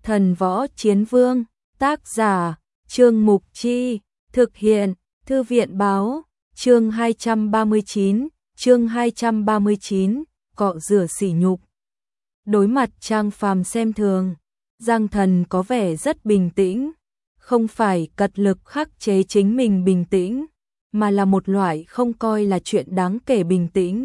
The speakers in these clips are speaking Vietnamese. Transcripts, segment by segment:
Thần Võ Chiến Vương, tác giả, Trương Mục Chi, thực hiện, Thư viện Báo, chương 239, cọ rửa sỉ nhục. Đối mặt Trang Phàm xem thường, Giang Thần có vẻ rất bình tĩnh, không phải cật lực khắc chế chính mình bình tĩnh, mà là một loại không coi là chuyện đáng kể bình tĩnh.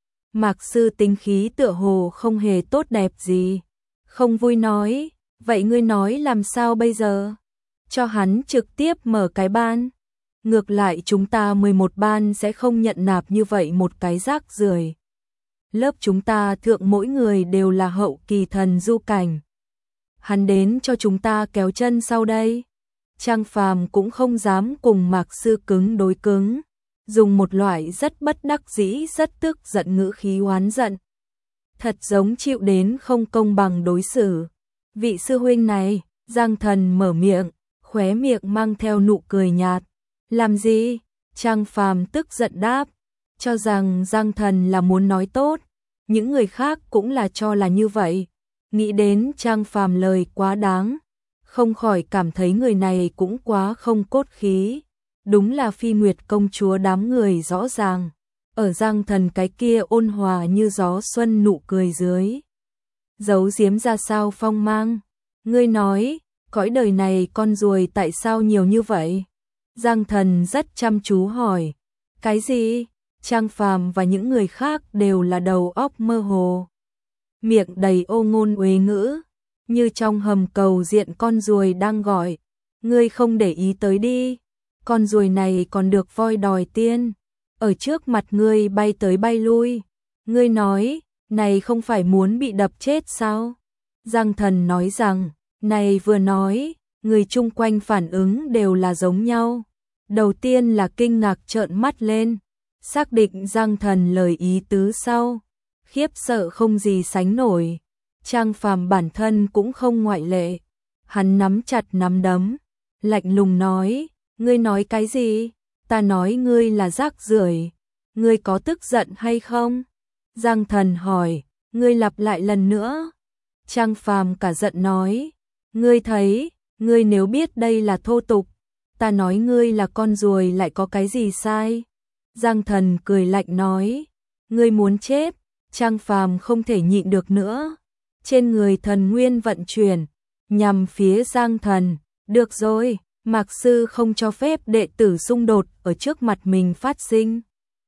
Mạc Sư tính khí tựa hồ không hề tốt đẹp gì, không vui nói, vậy ngươi nói làm sao bây giờ? Cho hắn trực tiếp mở cái ban. Ngược lại chúng ta 11 ban sẽ không nhận nạp như vậy một cái rác rưởi. Lớp chúng ta thượng mỗi người đều là hậu kỳ thần du cảnh. Hắn đến cho chúng ta kéo chân sau đây. Trang Phàm cũng không dám cùng Mạc Sư cứng đối cứng, dùng một loại rất bất đắc dĩ rất tức giận ngữ khí oán giận. Thật giống chịu đến không công bằng đối xử. Vị sư huynh này, Giang Thần mở miệng, khóe miệng mang theo nụ cười nhạt. Làm gì? Trang Phàm tức giận đáp, cho rằng Giang Thần là muốn nói tốt, những người khác cũng là cho là như vậy. Nghĩ đến Trang Phàm lời quá đáng, không khỏi cảm thấy người này cũng quá không cốt khí. Đúng là Phi Nguyệt công chúa đám người rõ ràng, ở Giang Thần cái kia ôn hòa như gió xuân nụ cười dưới giấu giếm ra sao phong mang. Ngươi nói, cõi đời này con ruồi tại sao nhiều như vậy? Giang Thần rất chăm chú hỏi. Cái gì? Trang Phàm và những người khác đều là đầu óc mơ hồ, miệng đầy ô ngôn uế ngữ, như trong hầm cầu diện con ruồi đang gọi. Ngươi không để ý tới đi, con ruồi này còn được voi đòi tiên, ở trước mặt ngươi bay tới bay lui. Ngươi nói, này không phải muốn bị đập chết sao? Giang Thần nói rằng, này vừa nói, người chung quanh phản ứng đều là giống nhau. Đầu tiên là kinh ngạc trợn mắt lên, xác định Giang Thần lời ý tứ sau, khiếp sợ không gì sánh nổi. Trang Phàm bản thân cũng không ngoại lệ, hắn nắm chặt nắm đấm, lạnh lùng nói, ngươi nói cái gì? Ta nói ngươi là rác rưởi, ngươi có tức giận hay không? Giang Thần hỏi, ngươi lặp lại lần nữa. Trang Phàm cả giận nói, ngươi thấy, ngươi nếu biết đây là thô tục, ta nói ngươi là con ruồi lại có cái gì sai? Giang Thần cười lạnh nói, ngươi muốn chết. Trang Phàm không thể nhịn được nữa, trên người thần nguyên vận chuyển, nhằm phía Giang Thần. Được rồi, Mạc Sư không cho phép đệ tử xung đột ở trước mặt mình phát sinh.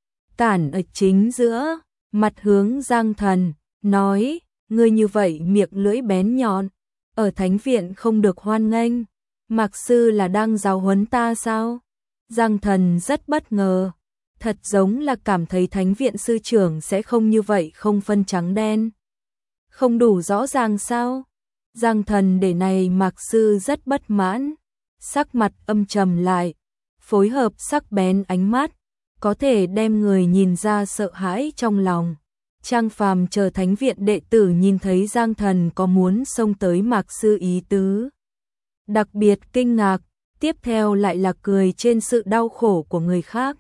Cản ở chính giữa, mặt hướng Giang Thần, nói, ngươi như vậy miệng lưỡi bén nhọn, ở thánh viện không được hoan nghênh. Mạc Sư là đang giáo huấn ta sao? Giang Thần rất bất ngờ, thật giống là cảm thấy thánh viện sư trưởng sẽ không như vậy không phân trắng đen. Không đủ rõ ràng sao? Giang Thần để này Mạc Sư rất bất mãn, sắc mặt âm trầm lại, phối hợp sắc bén ánh mắt, có thể đem người nhìn ra sợ hãi trong lòng. Trang Phàm chờ thánh viện đệ tử nhìn thấy Giang Thần có muốn xông tới Mạc Sư ý tứ, đặc biệt kinh ngạc, tiếp theo lại là cười trên sự đau khổ của người khác.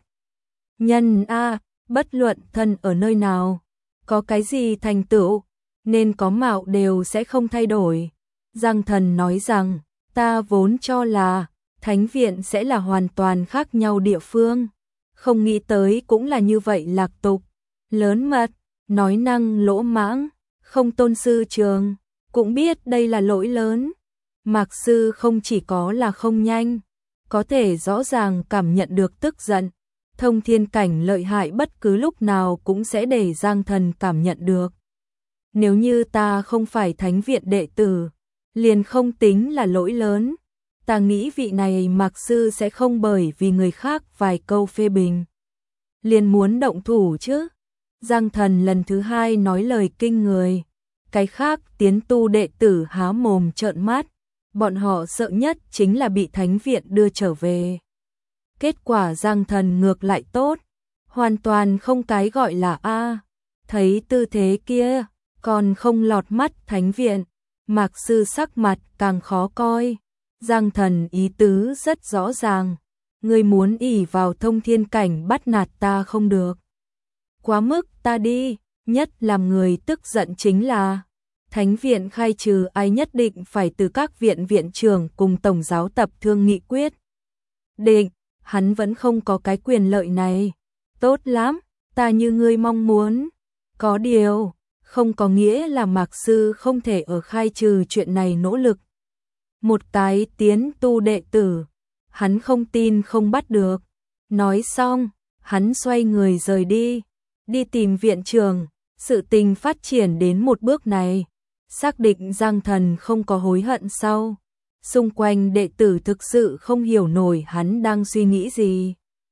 Nhân a, bất luận thân ở nơi nào, có cái gì thành tựu, nên có mạo đều sẽ không thay đổi. Giang Thần nói rằng, ta vốn cho là thánh viện sẽ là hoàn toàn khác nhau địa phương, không nghĩ tới cũng là như vậy lạc tục, lớn mật, nói năng lỗ mãng, không tôn sư trường, cũng biết đây là lỗi lớn. Mạc Sư không chỉ có là không nhanh, có thể rõ ràng cảm nhận được tức giận, thông thiên cảnh lợi hại bất cứ lúc nào cũng sẽ để Giang Thần cảm nhận được. Nếu như ta không phải thánh viện đệ tử, liền không tính là lỗi lớn. Ta nghĩ vị này Mạc Sư sẽ không bởi vì người khác vài câu phê bình liền muốn động thủ chứ. Giang Thần lần thứ hai nói lời kinh người, cái khác tiến tu đệ tử há mồm trợn mắt, bọn họ sợ nhất chính là bị thánh viện đưa trở về. Kết quả Giang Thần ngược lại tốt, hoàn toàn không cái gọi là a. Thấy tư thế kia, còn không lọt mắt thánh viện, Mạc Sư sắc mặt càng khó coi. Giang Thần ý tứ rất rõ ràng, ngươi muốn ỷ vào thông thiên cảnh bắt nạt ta không được. Quá mức ta đi, nhất làm người tức giận chính là Thánh viện khai trừ ai nhất định phải từ các viện viện trưởng cùng tổng giáo tập thương nghị quyết. Định, hắn vẫn không có cái quyền lợi này. Tốt lắm, ta như ngươi mong muốn. Có điều, không có nghĩa là Mạc Sư không thể ở khai trừ chuyện này nỗ lực. Một cái tiến tu đệ tử, hắn không tin không bắt được. Nói xong, hắn xoay người rời đi, đi tìm viện trưởng. Sự tình phát triển đến một bước này, xác định Giang Thần không có hối hận sau. Xung quanh đệ tử thực sự không hiểu nổi hắn đang suy nghĩ gì.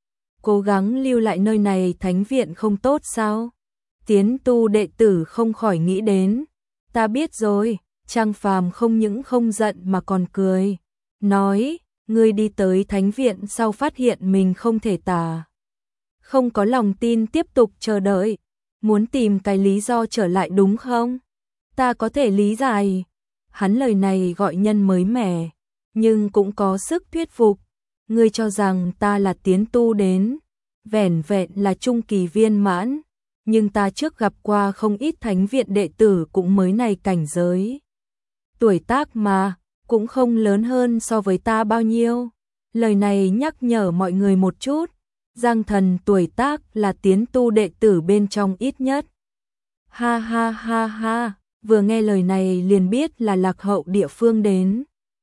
Cố gắng lưu lại nơi này thánh viện không tốt sao? Tiến tu đệ tử không khỏi nghĩ đến. Ta biết rồi, Trang Phàm không những không giận mà còn cười. Nói, ngươi đi tới thánh viện sau phát hiện mình không thể tả. Không có lòng tin tiếp tục chờ đợi. Muốn tìm cái lý do trở lại đúng không? Ta có thể lý giải. Hắn lời này gọi nhân mới mẻ, nhưng cũng có sức thuyết phục. Ngươi cho rằng ta là tiến tu đến, vẻn vẹn là trung kỳ viên mãn, nhưng ta trước gặp qua không ít thánh viện đệ tử cũng mới này cảnh giới. Tuổi tác mà, cũng không lớn hơn so với ta bao nhiêu. Lời này nhắc nhở mọi người một chút. Giang Thần tuổi tác là tiến tu đệ tử bên trong ít nhất. Ha ha ha ha, vừa nghe lời này liền biết là lạc hậu địa phương đến.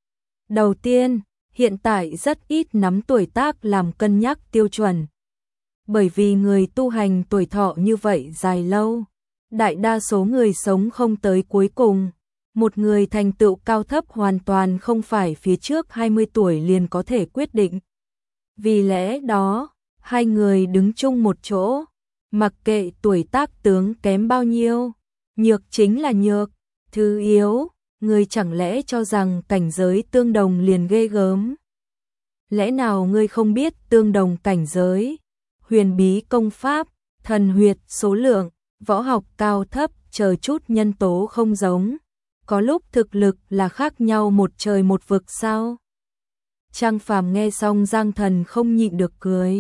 Đầu tiên, hiện tại rất ít nắm tuổi tác làm cân nhắc tiêu chuẩn. Bởi vì người tu hành tuổi thọ như vậy dài lâu, đại đa số người sống không tới cuối cùng. Một người thành tựu cao thấp hoàn toàn không phải phía trước 20 tuổi liền có thể quyết định. Vì lẽ đó, hai người đứng chung một chỗ, mặc kệ tuổi tác tướng kém bao nhiêu, nhược chính là nhược, thứ yếu, ngươi chẳng lẽ cho rằng cảnh giới tương đồng liền ghê gớm. Lẽ nào ngươi không biết tương đồng cảnh giới, huyền bí công pháp, thần huyệt số lượng, võ học cao thấp chờ chút nhân tố không giống, có lúc thực lực là khác nhau một trời một vực sao? Trang Phàm nghe xong Giang Thần không nhịn được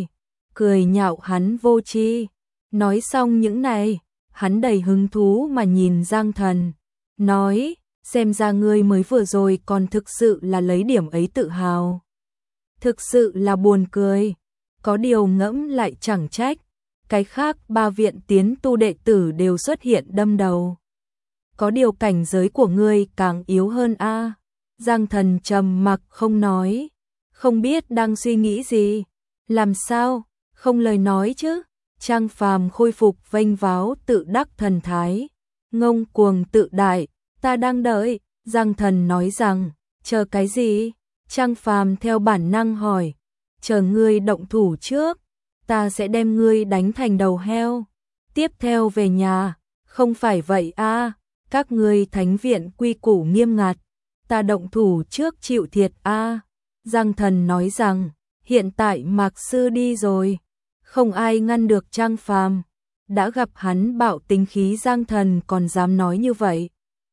cười nhạo hắn vô tri. Nói xong những này, hắn đầy hứng thú mà nhìn Giang Thần, nói, xem ra ngươi mới vừa rồi còn thực sự là lấy điểm ấy tự hào. Thực sự là buồn cười, có điều ngẫm lại chẳng trách, cái khác ba viện tiến tu đệ tử đều xuất hiện đâm đầu. Có điều cảnh giới của ngươi càng yếu hơn a. Giang Thần trầm mặc không nói, không biết đang suy nghĩ gì. Làm sao, không lời nói chứ? Trang Phàm khôi phục vênh váo tự đắc thần thái, ngông cuồng tự đại, ta đang đợi. Giang Thần nói rằng, chờ cái gì? Trang Phàm theo bản năng hỏi, chờ ngươi động thủ trước, ta sẽ đem ngươi đánh thành đầu heo. Tiếp theo về nhà, không phải vậy a, các ngươi thánh viện quy củ nghiêm ngặt, ta động thủ trước chịu thiệt a. Giang Thần nói rằng, hiện tại Mạc Sư đi rồi, không ai ngăn được Trang Phàm. Đã gặp hắn bạo tính khí Giang Thần còn dám nói như vậy.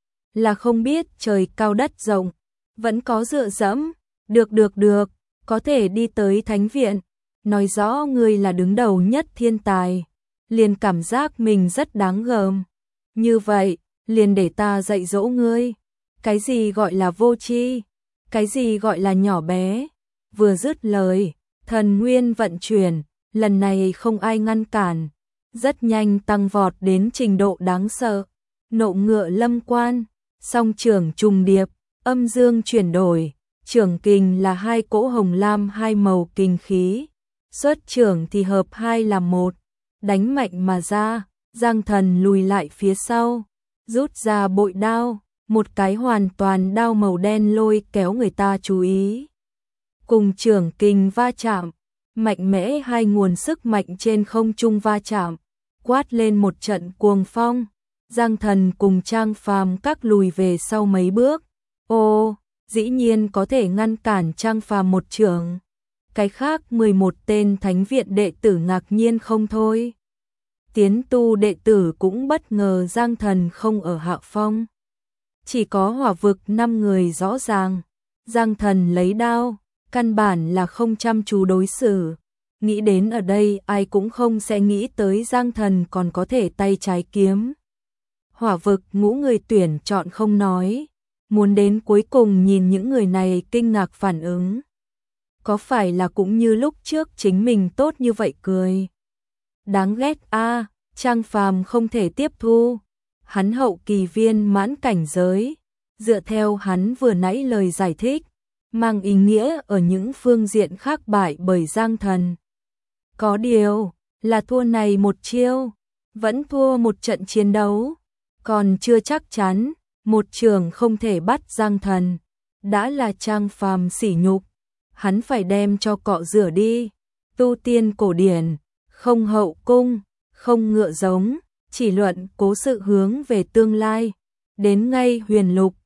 Là không biết trời cao đất rộng, vẫn có dựa dẫm, được, có thể đi tới thánh viện, nói rõ ngươi là đứng đầu nhất thiên tài, liền cảm giác mình rất đáng gờm. Như vậy, liền để ta dạy dỗ ngươi, cái gì gọi là vô tri, cái gì gọi là nhỏ bé. Vừa dứt lời, thần nguyên vận chuyển, lần này không ai ngăn cản, rất nhanh tăng vọt đến trình độ đáng sợ. Nộ ngựa lâm quan, song trưởng trùng điệp, âm dương chuyển đổi, trưởng kình là hai cỗ hồng lam hai màu kình khí, xuất trưởng thì hợp hai làm một, đánh mạnh mà ra. Giang Thần lùi lại phía sau, rút ra bội đao, một cái hoàn toàn đao màu đen lôi kéo người ta chú ý. Cùng trưởng kình va chạm, mạnh mẽ hai nguồn sức mạnh trên không trung va chạm, quát lên một trận cuồng phong. Giang Thần cùng Trang Phàm các lùi về sau mấy bước. Ô, dĩ nhiên có thể ngăn cản Trang Phàm một chưởng. Cái khác 11 tên thánh viện đệ tử ngạc nhiên không thôi. Tiến tu đệ tử cũng bất ngờ Giang Thần không ở hạ phong. Chỉ có hỏa vực 5 người rõ ràng. Giang Thần lấy đao, căn bản là không chăm chú đối xử. Nghĩ đến ở đây ai cũng không sẽ nghĩ tới Giang Thần còn có thể tay trái kiếm. Hỏa vực ngũ người tuyển chọn không nói, muốn đến cuối cùng nhìn những người này kinh ngạc phản ứng. Có phải là cũng như lúc trước chính mình tốt như vậy cười. Đáng ghét a, Trang Phàm không thể tiếp thu. Hắn hậu kỳ viên mãn cảnh giới, dựa theo hắn vừa nãy lời giải thích, mang ý nghĩa ở những phương diện khác bại bởi Giang Thần. Có điều, là thua này một chiêu, vẫn thua một trận chiến đấu, còn chưa chắc chắn, một trường không thể bắt Giang Thần, đã là Trang Phàm sỉ nhục, hắn phải đem cho cọ rửa đi. Tu tiên cổ điển, không hậu cung, không ngựa giống, chỉ luận cố sự hướng về tương lai, đến ngay huyền lục,